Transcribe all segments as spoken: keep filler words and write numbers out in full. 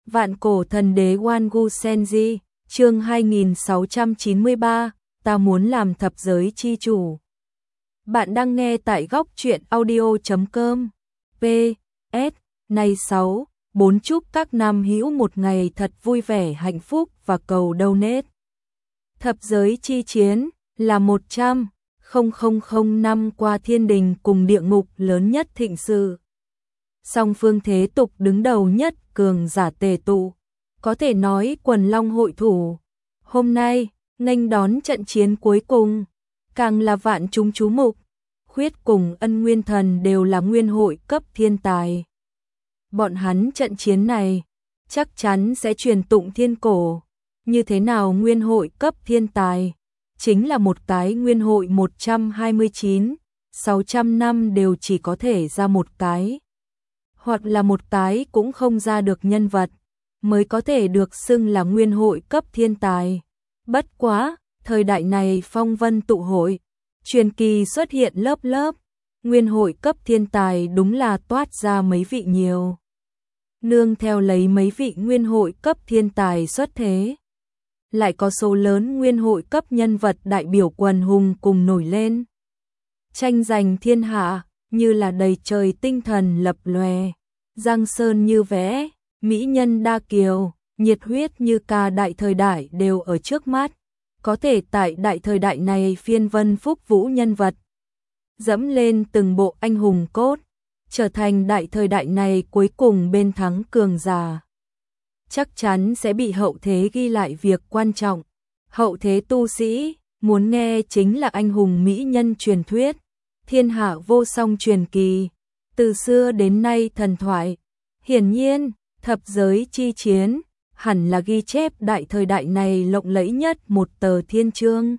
Vạn cổ thần đế Wangu Senji, chương hai nghìn sáu trăm chín mươi ba, ta muốn làm thập giới chi chủ. Bạn đang nghe tại góc truyện audio chấm com. P S Này sáu, bốn chúc các nam hữu một ngày thật vui vẻ hạnh phúc và cầu donate. Thập giới chi chiến là một trăm nghìn năm qua thiên đình cùng địa ngục lớn nhất thịnh sự. Song phương thế tục đứng đầu nhất cường giả tề tụ, có thể nói quần long hội thủ. Hôm nay, nghênh đón trận chiến cuối cùng, càng là vạn chúng chú mục. Khuyết cùng Ân Nguyên Thần đều là nguyên hội cấp thiên tài. Bọn hắn trận chiến này chắc chắn sẽ truyền tụng thiên cổ. Như thế nào nguyên hội cấp thiên tài? Chính là một cái nguyên hội một trăm hai mươi chín, sáu trăm năm đều chỉ có thể ra một cái. Hoặc là một cái cũng không ra được nhân vật, mới có thể được xưng là nguyên hội cấp thiên tài. Bất quá, thời đại này phong vân tụ hội, truyền kỳ xuất hiện lớp lớp, nguyên hội cấp thiên tài đúng là toát ra mấy vị nhiều. Nương theo lấy mấy vị nguyên hội cấp thiên tài xuất thế, lại có số lớn nguyên hội cấp nhân vật đại biểu quần hùng cùng nổi lên. Tranh giành thiên hạ, như là đầy trời tinh thần lập lòe, giang sơn như vẽ, mỹ nhân đa kiều, nhiệt huyết như ca đại thời đại đều ở trước mắt. Có thể tại đại thời đại này phiên vân phúc vũ nhân vật, dẫm lên từng bộ anh hùng cốt, trở thành đại thời đại này cuối cùng bên thắng cường giả. Chắc chắn sẽ bị hậu thế ghi lại việc quan trọng. Hậu thế tu sĩ muốn nghe chính là anh hùng mỹ nhân truyền thuyết, thiên hạ vô song truyền kỳ, từ xưa đến nay thần thoại. Hiển nhiên, thập giới chi chiến hẳn là ghi chép đại thời đại này lộng lẫy nhất một tờ thiên chương.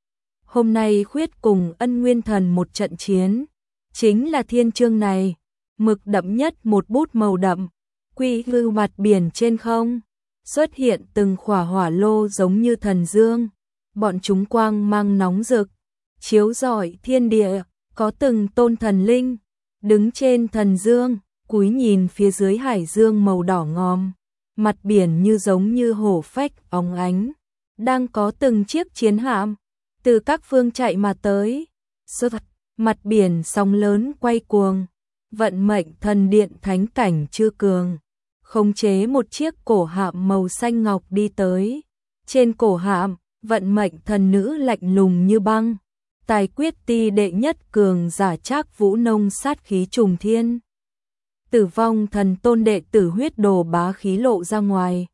Hôm nay Khuyết cùng Ân Nguyên Thần một trận chiến, chính là thiên chương này, mực đậm nhất một bút màu đậm. Quy hư mặt biển trên không, xuất hiện từng khỏa hỏa lô giống như thần dương, bọn chúng quang mang nóng rực, chiếu rọi thiên địa, có từng tôn thần linh, đứng trên thần dương, cúi nhìn phía dưới hải dương màu đỏ ngòm, mặt biển như giống như hổ phách óng ánh, đang có từng chiếc chiến hạm, từ các phương chạy mà tới, sơ thật, mặt biển sóng lớn quay cuồng, vận mệnh thần điện thánh cảnh chư cường. Khống chế một chiếc cổ hạm màu xanh ngọc đi tới. Trên cổ hạm, vận mệnh thần nữ lạnh lùng như băng. Tài quyết ti đệ nhất cường giả Trác Vũ nông sát khí trùng thiên. Tử vong thần tôn đệ tử huyết đồ bá khí lộ ra ngoài.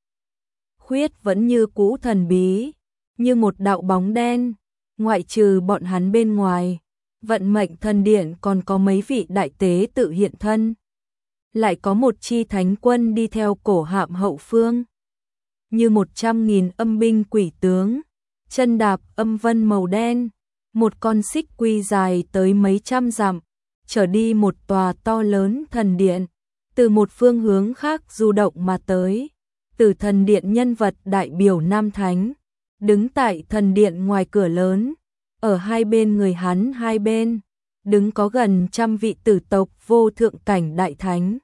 Khuyết vẫn như cũ thần bí, như một đạo bóng đen. Ngoại trừ bọn hắn bên ngoài, vận mệnh thần điện còn có mấy vị đại tế tự hiện thân. Lại có một chi thánh quân đi theo cổ hạm hậu phương, như một trăm nghìn âm binh quỷ tướng, chân đạp âm vân màu đen, một con xích quy dài tới mấy trăm dặm, trở đi một tòa to lớn thần điện, từ một phương hướng khác du động mà tới. Từ thần điện nhân vật đại biểu Nam Thánh, đứng tại thần điện ngoài cửa lớn, ở hai bên người hắn hai bên, đứng có gần trăm vị tử tộc vô thượng cảnh đại thánh.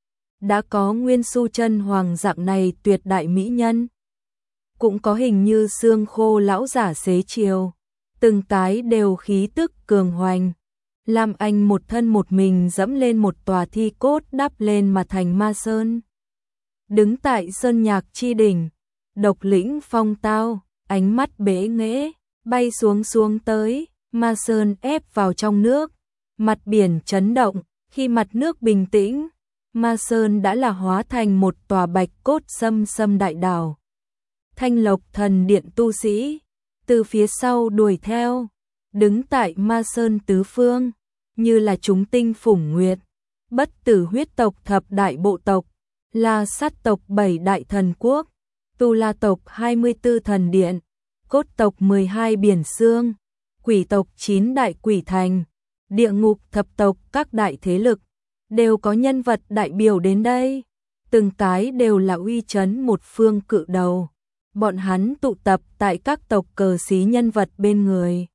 Đã có nguyên su chân hoàng dạng này tuyệt đại mỹ nhân, cũng có hình như xương khô lão giả xế chiều, từng cái đều khí tức cường hoành. Lam Anh một thân một mình dẫm lên một tòa thi cốt đắp lên mà thành ma sơn. Đứng tại sơn nhạc chi đỉnh, độc lĩnh phong tao, ánh mắt bế nghễ, bay xuống xuống tới, ma sơn ép vào trong nước, mặt biển chấn động, khi mặt nước bình tĩnh, ma sơn đã là hóa thành một tòa bạch cốt xâm xâm đại đảo. Thanh Lộc thần điện tu sĩ từ phía sau đuổi theo, đứng tại ma sơn tứ phương, như là chúng tinh phủng nguyệt, bất tử huyết tộc thập đại bộ tộc, La Sát tộc bảy đại thần quốc, Tu La tộc hai mươi tư thần điện, Cốt tộc mười hai biển xương, Quỷ tộc chín đại quỷ thành, địa ngục thập tộc các đại thế lực, đều có nhân vật đại biểu đến đây. Từng cái đều là uy chấn một phương cự đầu. Bọn hắn tụ tập tại các tộc cờ xí nhân vật bên người.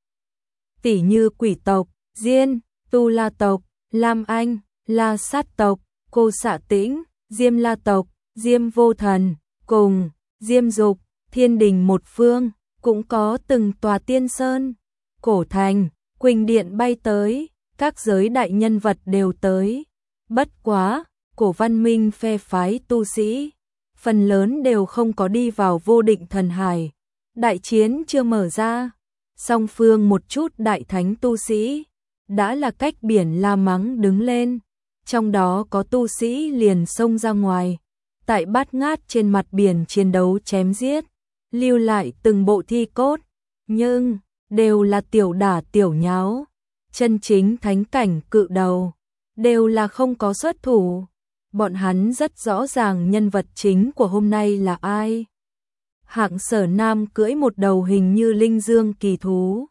Tỷ như Quỷ tộc, Diên, Tu La tộc, Lam Anh, La Sát tộc, Cô Xạ Tĩnh, Diêm La tộc, Diêm Vô Thần, cùng Diêm Dục, thiên đình một phương, cũng có từng tòa tiên sơn, cổ thành, Quỳnh điện bay tới, các giới đại nhân vật đều tới. Bất quá, cổ văn minh phe phái tu sĩ, phần lớn đều không có đi vào vô định thần hải. Đại chiến chưa mở ra, song phương một chút đại thánh tu sĩ, đã là cách biển la mắng đứng lên. Trong đó có tu sĩ liền xông ra ngoài, tại bát ngát trên mặt biển chiến đấu chém giết, lưu lại từng bộ thi cốt, nhưng đều là tiểu đả tiểu nháo, chân chính thánh cảnh cự đầu, đều là không có xuất thủ. Bọn hắn rất rõ ràng nhân vật chính của hôm nay là ai. Hạng Sở Nam cưỡi một đầu hình như linh dương kỳ thú,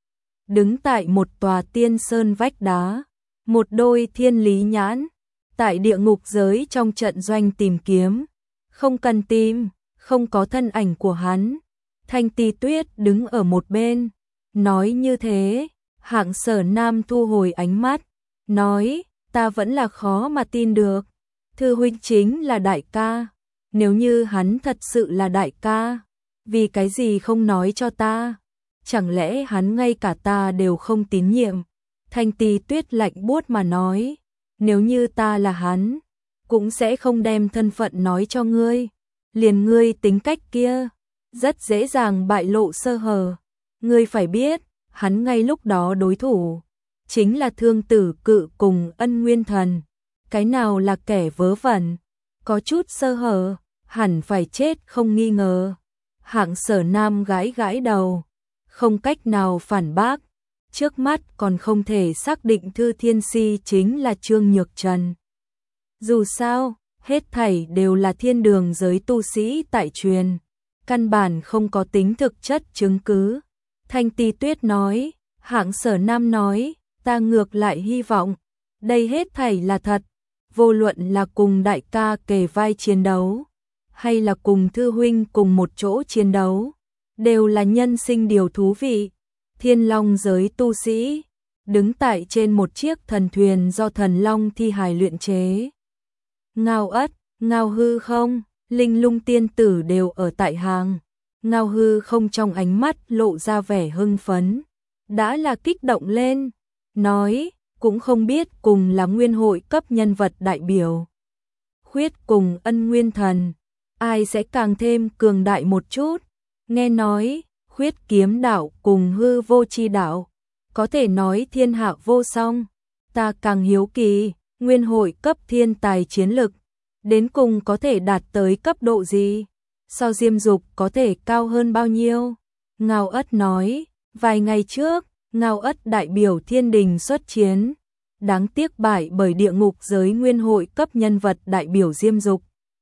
đứng tại một tòa tiên sơn vách đá, một đôi thiên lý nhãn, tại địa ngục giới trong trận doanh tìm kiếm, không cần tìm, không có thân ảnh của hắn. Thanh Ti Tuyết đứng ở một bên, nói như thế. Hạng Sở Nam thu hồi ánh mắt, nói, ta vẫn là khó mà tin được, Thư huynh chính là đại ca, nếu như hắn thật sự là đại ca, vì cái gì không nói cho ta, chẳng lẽ hắn ngay cả ta đều không tín nhiệm. Thanh Ti Tuyết lạnh buốt mà nói, nếu như ta là hắn, cũng sẽ không đem thân phận nói cho ngươi, liền ngươi tính cách kia, rất dễ dàng bại lộ sơ hở. Ngươi phải biết, hắn ngay lúc đó đối thủ chính là Thương Tử Cự cùng Ân Nguyên Thần, cái nào là kẻ vớ vẩn, có chút sơ hở, hẳn phải chết không nghi ngờ. Hạng Sở Nam gãi gãi đầu, không cách nào phản bác, trước mắt còn không thể xác định Thư Thiên Si chính là Trương Nhược Trần. Dù sao, hết thảy đều là thiên đường giới tu sĩ tại truyền, căn bản không có tính thực chất chứng cứ. Thanh Ti Tuyết nói, Hạng Sở Nam nói, ta ngược lại hy vọng, đây hết thảy là thật, vô luận là cùng đại ca kề vai chiến đấu, hay là cùng Thư huynh cùng một chỗ chiến đấu, đều là nhân sinh điều thú vị. Thiên Long giới tu sĩ, đứng tại trên một chiếc thần thuyền do thần long thi hài luyện chế. Ngao Ất, Ngao Hư Không, Linh Lung tiên tử đều ở tại hàng. Ngao Hư Không trong ánh mắt lộ ra vẻ hưng phấn, đã là kích động lên, nói, cũng không biết cùng là nguyên hội cấp nhân vật đại biểu, Khuyết cùng Ân Nguyên Thần, ai sẽ càng thêm cường đại một chút. Nghe nói, Khuyết kiếm đạo cùng hư vô chi đạo, có thể nói thiên hạ vô song. Ta càng hiếu kỳ, nguyên hội cấp thiên tài chiến lực, đến cùng có thể đạt tới cấp độ gì? So Diêm Dục có thể cao hơn bao nhiêu? Ngao Ất nói, vài ngày trước, Ngao Ất đại biểu thiên đình xuất chiến, đáng tiếc bại bởi địa ngục giới nguyên hội cấp nhân vật đại biểu Diêm Dục.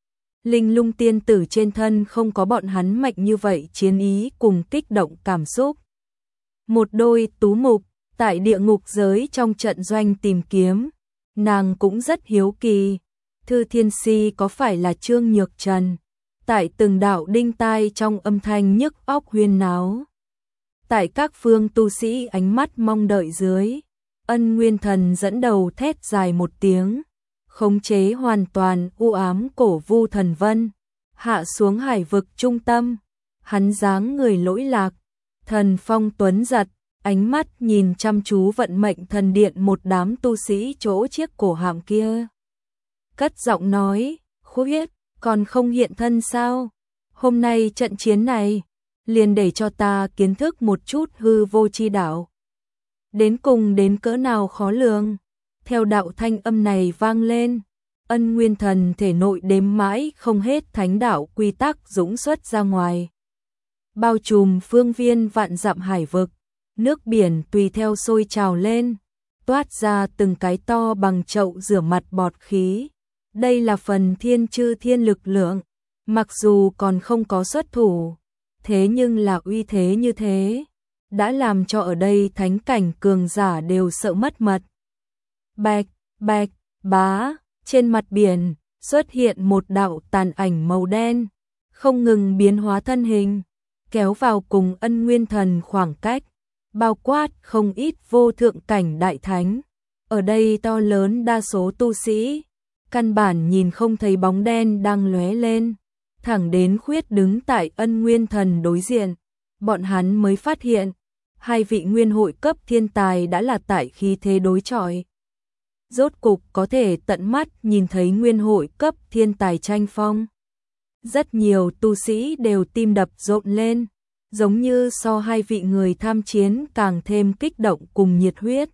Linh Lung tiên tử trên thân không có bọn hắn mạnh như vậy chiến ý cùng kích động cảm xúc. Một đôi tú mục, tại địa ngục giới trong trận doanh tìm kiếm, nàng cũng rất hiếu kỳ, Thư Thiên Si có phải là Trương Nhược Trần? Tại từng đạo đinh tai trong âm thanh nhức óc huyên náo. Tại các phương tu sĩ ánh mắt mong đợi dưới, Ân Nguyên Thần dẫn đầu thét dài một tiếng, khống chế hoàn toàn u ám cổ vu thần vân, hạ xuống hải vực trung tâm. Hắn dáng người lỗi lạc, thần phong tuấn giật, ánh mắt nhìn chăm chú vận mệnh thần điện một đám tu sĩ chỗ chiếc cổ hạm kia. Cất giọng nói, Khuyết, còn không hiện thân sao? Hôm nay trận chiến này, liền để cho ta kiến thức một chút hư vô chi đạo. Đến cùng đến cỡ nào khó lường. Theo đạo thanh âm này vang lên, Ân Nguyên Thần thể nội đếm mãi không hết thánh đạo quy tắc dũng xuất ra ngoài, bao trùm phương viên vạn dặm hải vực, nước biển tùy theo sôi trào lên, toát ra từng cái to bằng chậu rửa mặt bọt khí. Đây là phần thiên chư thiên lực lượng, mặc dù còn không có xuất thủ, thế nhưng là uy thế như thế, đã làm cho ở đây thánh cảnh cường giả đều sợ mất mật. Bạch, bạch, bá, trên mặt biển, xuất hiện một đạo tàn ảnh màu đen, không ngừng biến hóa thân hình, kéo vào cùng Ân Nguyên Thần khoảng cách, bao quát không ít vô thượng cảnh đại thánh. Ở đây to lớn đa số tu sĩ, căn bản nhìn không thấy bóng đen đang lóe lên, thẳng đến Khuyết đứng tại Ân Nguyên Thần đối diện, bọn hắn mới phát hiện, hai vị nguyên hội cấp thiên tài đã là tại khí thế đối chọi. Rốt cục có thể tận mắt nhìn thấy nguyên hội cấp thiên tài tranh phong. Rất nhiều tu sĩ đều tim đập rộn lên, giống như so hai vị người tham chiến càng thêm kích động cùng nhiệt huyết.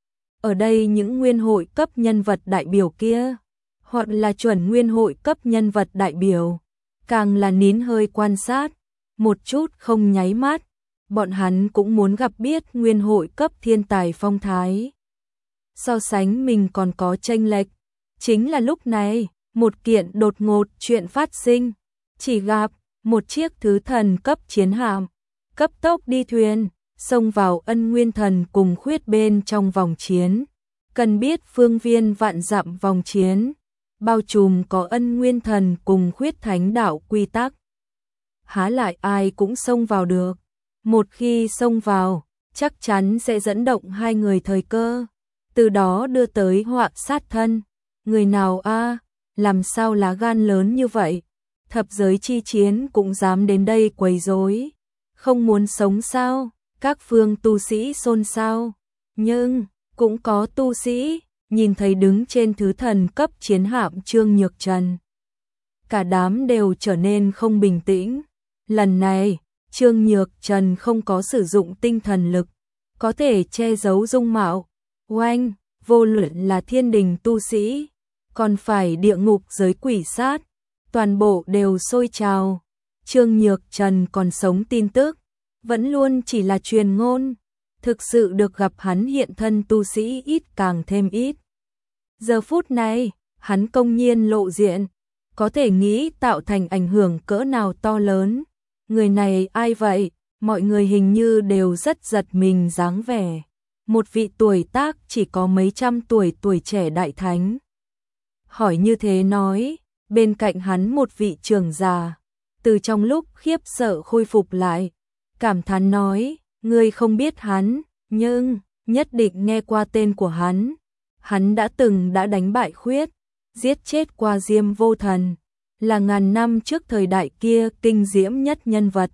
Ở đây những nguyên hội cấp nhân vật đại biểu kia, hoặc là chuẩn nguyên hội cấp nhân vật đại biểu, càng là nín hơi quan sát, một chút không nháy mắt, bọn hắn cũng muốn gặp biết nguyên hội cấp thiên tài phong thái. So sánh mình còn có chênh lệch, chính là lúc này, một kiện đột ngột chuyện phát sinh, chỉ gặp một chiếc thứ thần cấp chiến hạm, cấp tốc đi thuyền, xông vào Ân Nguyên Thần cùng Khuyết bên trong vòng chiến. Cần biết phương viên vạn dặm vòng chiến, bao trùm có Ân Nguyên Thần cùng Khuyết Thánh đạo quy tắc. Há lại ai cũng xông vào được, một khi xông vào, chắc chắn sẽ dẫn động hai người thời cơ, từ đó đưa tới họa sát thân. Người nào a, làm sao lá gan lớn như vậy? Thập giới chi chiến cũng dám đến đây quấy rối, không muốn sống sao? Các phương tu sĩ xôn xao, nhưng cũng có tu sĩ nhìn thấy đứng trên thứ thần cấp chiến hạm Trương Nhược Trần, cả đám đều trở nên không bình tĩnh. Lần này, Trương Nhược Trần không có sử dụng tinh thần lực, có thể che giấu dung mạo. Oanh, vô luận là thiên đình tu sĩ, còn phải địa ngục giới quỷ sát, toàn bộ đều sôi trào. Trương Nhược Trần còn sống tin tức, vẫn luôn chỉ là truyền ngôn, thực sự được gặp hắn hiện thân tu sĩ ít càng thêm ít. Giờ phút này, hắn công nhiên lộ diện, có thể nghĩ tạo thành ảnh hưởng cỡ nào to lớn. Người này ai vậy? Mọi người hình như đều rất giật mình dáng vẻ. Một vị tuổi tác chỉ có mấy trăm tuổi tuổi trẻ đại thánh. Hỏi như thế nói, bên cạnh hắn một vị trưởng già, từ trong lúc khiếp sợ khôi phục lại, cảm thán nói, ngươi không biết hắn, nhưng nhất định nghe qua tên của hắn. Hắn đã từng đã đánh bại Khuyết, giết chết qua Diêm Vô Thần, là ngàn năm trước thời đại kia kinh diễm nhất nhân vật.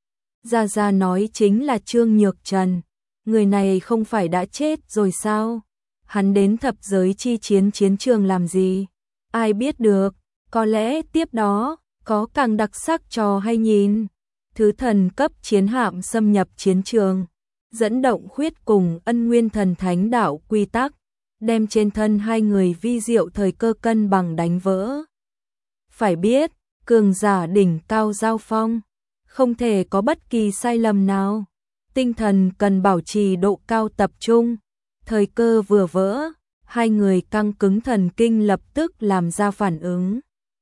Gia Gia nói chính là Trương Nhược Trần, người này không phải đã chết rồi sao? Hắn đến thập giới chi chiến chiến trường làm gì? Ai biết được, có lẽ tiếp đó, có càng đặc sắc trò hay nhìn. Thứ thần cấp chiến hạm xâm nhập chiến trường, dẫn động Khuyết cùng Ân Nguyên Thần Thánh đạo quy tắc, đem trên thân hai người vi diệu thời cơ cân bằng đánh vỡ. Phải biết, cường giả đỉnh cao giao phong, không thể có bất kỳ sai lầm nào. Tinh thần cần bảo trì độ cao tập trung, thời cơ vừa vỡ, hai người căng cứng thần kinh lập tức làm ra phản ứng.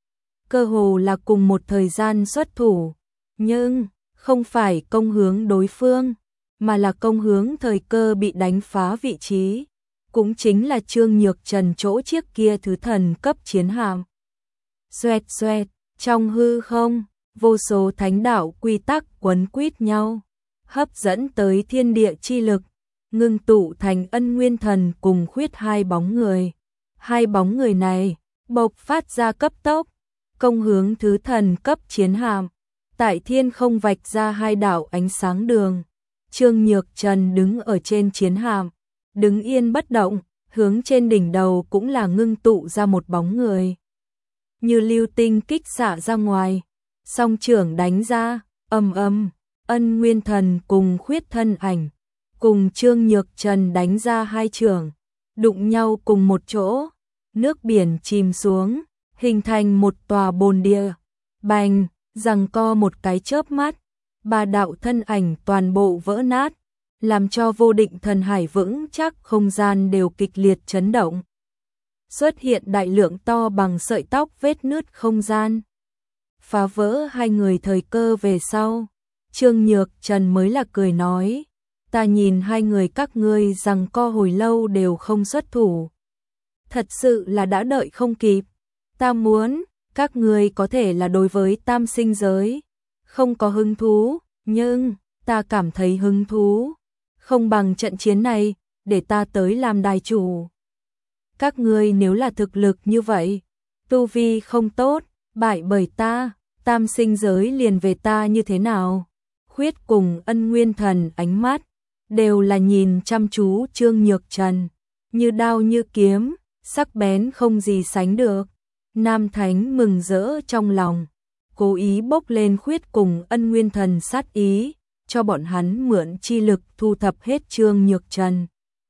Cơ hồ là cùng một thời gian xuất thủ, nhưng không phải công hướng đối phương, mà là công hướng thời cơ bị đánh phá vị trí, cũng chính là Trương Nhược Trần chỗ chiếc kia thứ thần cấp chiến hạm. Xoẹt xoẹt, trong hư không, vô số thánh đạo quy tắc quấn quýt nhau, hấp dẫn tới thiên địa chi lực, ngưng tụ thành Ân Nguyên Thần cùng Khuyết hai bóng người. Hai bóng người này bộc phát ra cấp tốc, công hướng thứ thần cấp chiến hạm, tại thiên không vạch ra hai đạo ánh sáng đường. Trương Nhược Trần đứng ở trên chiến hạm, đứng yên bất động, hướng trên đỉnh đầu cũng là ngưng tụ ra một bóng người. Như lưu tinh kích xạ ra ngoài, song trưởng đánh ra, ầm ầm, Ân Nguyên Thần cùng Khuyết thân ảnh, cùng Trương Nhược Trần đánh ra hai trưởng, đụng nhau cùng một chỗ, nước biển chìm xuống, hình thành một tòa bồn địa, bành, giằng co một cái chớp mắt, ba đạo thân ảnh toàn bộ vỡ nát, làm cho vô định thần hải vững chắc không gian đều kịch liệt chấn động. Xuất hiện đại lượng to bằng sợi tóc vết nứt không gian, phá vỡ hai người thời cơ về sau. Trương Nhược Trần mới là cười nói, ta nhìn hai người các ngươi giằng co hồi lâu đều không xuất thủ, thật sự là đã đợi không kịp. Ta muốn, các ngươi có thể là đối với tam sinh giới không có hứng thú, nhưng ta cảm thấy hứng thú, không bằng trận chiến này, để ta tới làm đài chủ. Các ngươi nếu là thực lực như vậy, tu vi không tốt, bại bởi ta, tam sinh giới liền về ta như thế nào? Khuyết cùng Ân Nguyên Thần ánh mắt đều là nhìn chăm chú Trương Nhược Trần, như đao như kiếm, sắc bén không gì sánh được. Nam Thánh mừng rỡ trong lòng, cố ý bốc lên Khuyết cùng Ân Nguyên Thần sát ý, cho bọn hắn mượn chi lực thu thập hết Trương Nhược Trần.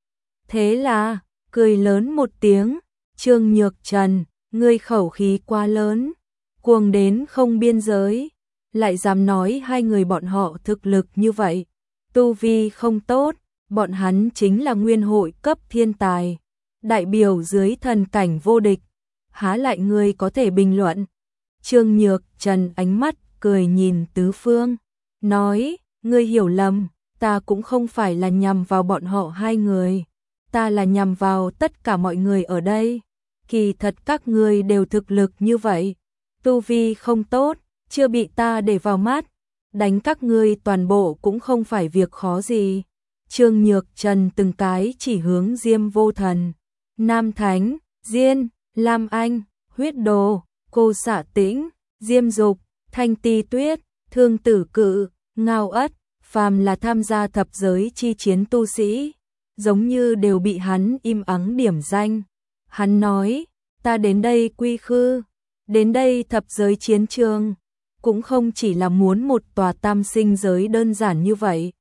Thế là, cười lớn một tiếng, Trương Nhược Trần, ngươi khẩu khí quá lớn, cuồng đến không biên giới, lại dám nói hai người bọn họ thực lực như vậy, tu vi không tốt, bọn hắn chính là nguyên hội cấp thiên tài, đại biểu dưới thần cảnh vô địch, há lại ngươi có thể bình luận. Trương Nhược Trần ánh mắt cười nhìn tứ phương, nói, ngươi hiểu lầm, ta cũng không phải là nhằm vào bọn họ hai người, ta là nhằm vào tất cả mọi người ở đây. Kỳ thật các ngươi đều thực lực như vậy, tu vi không tốt, chưa bị ta để vào mắt, đánh các ngươi toàn bộ cũng không phải việc khó gì. Trương Nhược Trần từng cái chỉ hướng Diêm Vô Thần, Nam Thánh, Diên, Lam Anh, Huyết Đồ, Cô Xạ Tĩnh, Diêm Dục, Thanh Ti Tuyết, Thương Tử Cự, Ngao Ất, phàm là tham gia thập giới chi chiến tu sĩ, giống như đều bị hắn im ắng điểm danh. Hắn nói, ta đến đây quy khư, đến đây thập giới chiến trường, cũng không chỉ là muốn một tòa tam sinh giới đơn giản như vậy.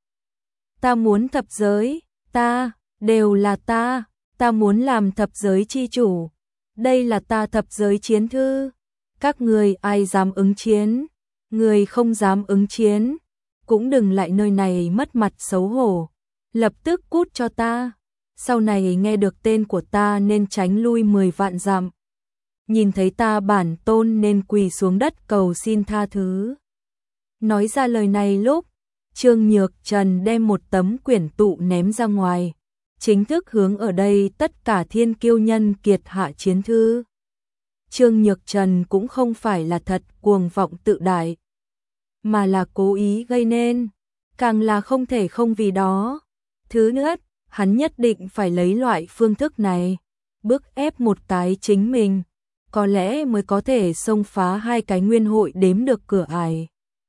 Ta muốn thập giới, ta, đều là ta, ta muốn làm thập giới chi chủ, đây là ta thập giới chiến thư, các người ai dám ứng chiến, người không dám ứng chiến, cũng đừng lại nơi này mất mặt xấu hổ, lập tức cút cho ta. Sau này nghe được tên của ta nên tránh lui mười vạn dặm. Nhìn thấy ta bản tôn nên quỳ xuống đất cầu xin tha thứ. Nói ra lời này lúc, Trương Nhược Trần đem một tấm quyển tụ ném ra ngoài, chính thức hướng ở đây tất cả thiên kiêu nhân kiệt hạ chiến thư. Trương Nhược Trần cũng không phải là thật cuồng vọng tự đại, mà là cố ý gây nên, càng là không thể không vì đó. Thứ nữa, hắn nhất định phải lấy loại phương thức này, bức ép một cái chính mình, có lẽ mới có thể xông phá hai cái nguyên hội đếm được cửa ải.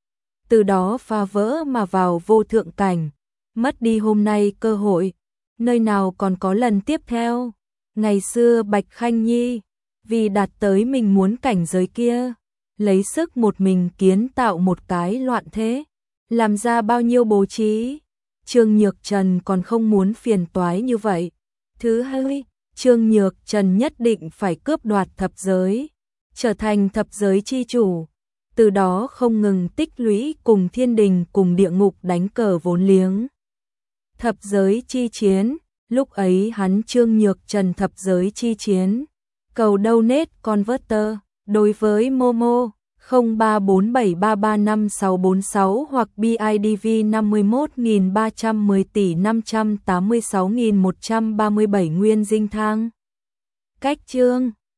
Từ đó phá vỡ mà vào vô thượng cảnh, mất đi hôm nay cơ hội, nơi nào còn có lần tiếp theo. Ngày xưa Bạch Khanh Nhi, vì đạt tới mình muốn cảnh giới kia, lấy sức một mình kiến tạo một cái loạn thế, làm ra bao nhiêu bố trí. Trương Nhược Trần còn không muốn phiền toái như vậy. Thứ hai, Trương Nhược Trần nhất định phải cướp đoạt thập giới, trở thành thập giới chi chủ, từ đó không ngừng tích lũy cùng thiên đình cùng địa ngục đánh cờ vốn liếng. Thập giới chi chiến, lúc ấy hắn Trương Nhược Trần thập giới chi chiến, cầu donate converter, đối với Momo không ba bốn bảy ba ba năm sáu bốn sáu hoặc bê i đê vê năm một ba một không tỷ năm trăm tám mươi sáu nghìn một trăm ba mươi bảy nguyên dinh thang. Cách chương